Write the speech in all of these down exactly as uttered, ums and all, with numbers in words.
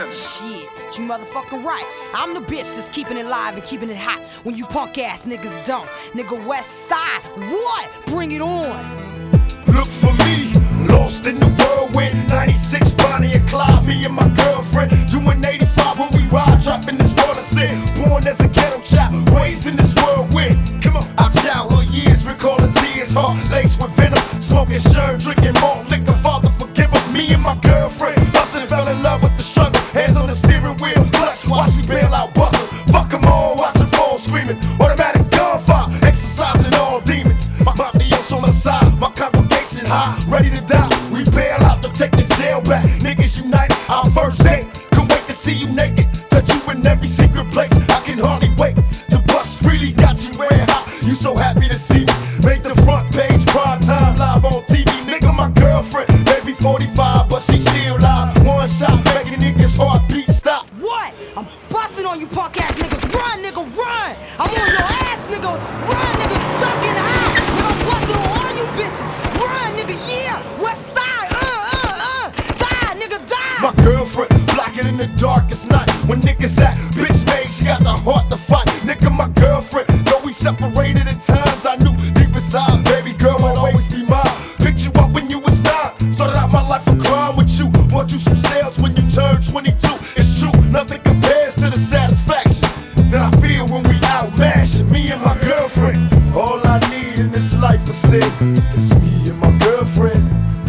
Shit, you motherfucking right. I'm the bitch that's keeping it live and keeping it hot when you punk ass niggas don't. Nigga West Side, what? Bring it on. Look for me, lost in the whirlwind. ninety-six Bonnie and Clyde, me and my girlfriend. Doing eighty-five when we ride, dropping this world of sin. Born as a ghetto child, raised in this whirlwind. Come on, our childhood years, recalling tears, heart laced with venom. Smoking sherm, drinking malt liquor, Father forgive her. Me and my girlfriend, hustling, fell in love with the struggle. Hands on the steering wheel, clutch, watch me bail out, bustle. Fuck them all, watching fall screaming. Automatic gunfire, exercising all demons. My mafioso on the side, my congregation high, ready to die. We bail out to take the jail back. Niggas unite, our first date. Couldn't wait to see you naked, touch you in every secret place. I can hardly wait to bust freely. Got you wearing hot, you so happy to see me. Make the front page, prime time, live on T V. Nigga, my girlfriend, maybe forty-five, but she still live. One shot, making niggas heartbeat stop. What? I'm busting on you punk ass niggas. Run, nigga, run. I'm on your ass, nigga. Run, nigga, ducking high. Nigga, I'm busting on all you bitches. Run, nigga, yeah. West Side, uh, uh, uh. Die, nigga, die. My girlfriend, blocking in the darkest night. When niggas at bitch made, she got the heart to fight. Nigga, my girlfriend, though we separated at times, I knew deep inside, baby girl would always be mine. Picked you up when you was nine. Started out my life of crime with you. Bought you some sales when you turned twenty-two. It's true, nothing compares to the satisfaction that I feel when we out mashing. Me and my girlfriend. All I need in this life is sin. It's me and my girlfriend.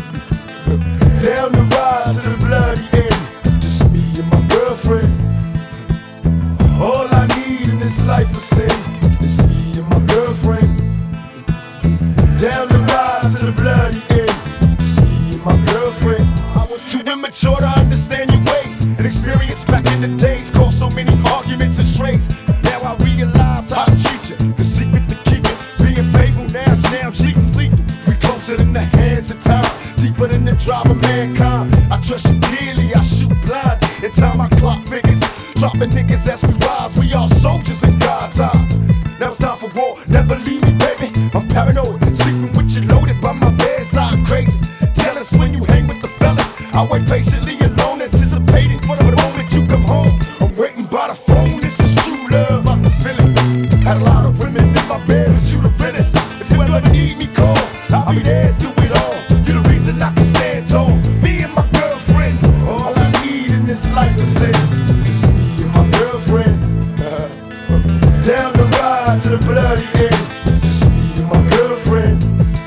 Down the ride to the bloody end. Just me and my girlfriend. All I need in this life is sin. It's me and my girlfriend. Down the ride to the bloody end. Just me and my girlfriend. I was too immature to understand your ways and experience back in the days caused so many arguments and strays. Now I realize how to treat you. The secret to keep it, being faithful. Now it's damn cheating's lethal. We closer than the hands of time, deeper than the drive of mankind. I trust you dearly, I shoot blind. In time I clock figures, dropping niggas as we rise. We all soldiers in God's eyes. Now it's time for war, never leave me, baby. I'm paranoid, sleeping with you loaded by my bedside. Crazy, jealous when you hang with the fellas. I wait patiently alone, anticipating for the moment you come home. I'm waiting by the phone, this is true love, I can feel it. Had a lot of women in my bed, but you the realest. If you ever need me, call, I'll be there through it all. You're the reason I can stand tall. Me and my girlfriend, all I need in this life is sin. It's me and my girlfriend. Down the ride to the bloody end. Just me and my girlfriend.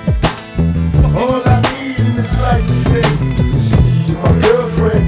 All I need in this life is sin. It's me and my girlfriend.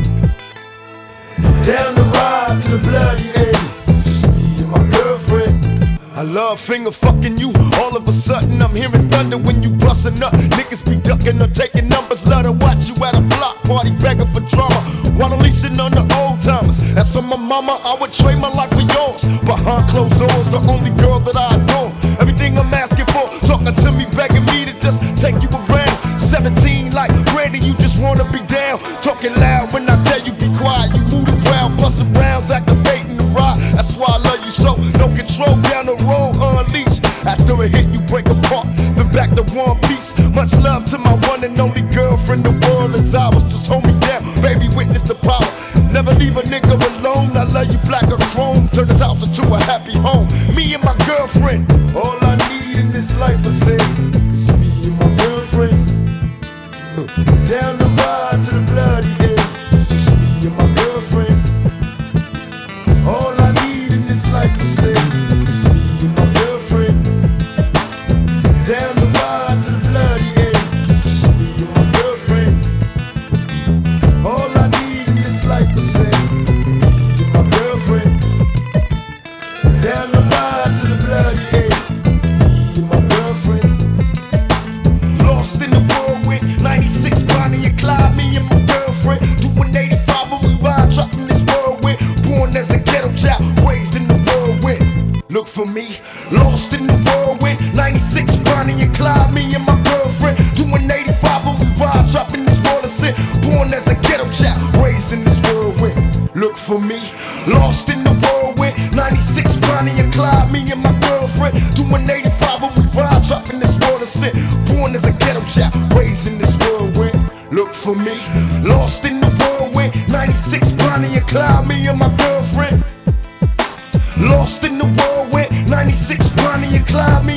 Down the ride to the bloody end. Just me and my girlfriend. I love finger fucking you. All of a sudden I'm hearing thunder when you bustin' up. Niggas be ducking or taking numbers. Love to watch you at a block party begging for drama while I'm leasing on the old timers. That's on my mama, I would trade my life for yours. Behind closed doors, the only girl that I adore. Everything I'm asking for, talking to me, begging me to just take you around. Seventeen like Brandy, you just wanna be down. Talking loud when I tell you be quiet. You move the crowd, busting rounds, activating the ride. That's why I love you so. No control down the road, unleashed. After a hit, you break apart, then back to one piece. Much love to my one and only girlfriend. The world is ours, just hold me down, baby. Witness the power. Never leave a nigga alone. I love you black or chrome. Turn this house into a happy home. Me and my girlfriend. All I need in this life is sin. It's me and my girlfriend. Down the ride to the bloody end. Just me and my girlfriend. All I need in this life is sin. It's me and my girlfriend. Down the ride to the bloody end. Just me and my girlfriend. All I need in this life is sin. Me and my girlfriend. Down the ride to the bloody end. Me and my girlfriend. Lost in the whirlwind, ninety-six Bonnie and Clyde. Me and my girlfriend doing eighty-five when we ride, dropping this whirlwind. Born as a ghetto child, raised in the whirlwind. Look for me, lost in the whirlwind, ninety-six Bonnie and Clyde. Me and my girlfriend doing eighty-five when we ride, dropping this world of sin. Born as a ghetto child, raised in this whirlwind. Look for me, lost in the whirlwind, ninety-six Bonnie and Clyde. Me and my girlfriend doing eighty-five when we ride, dropping this world of sin. Born as a ghetto child, raised in this whirlwind. Look for me, lost in the whirlwind. whirlwind. ninety-six Bonnie and Clyde, me and my girlfriend. Lost in the whirlwind. ninety-six Bonnie and Clyde, me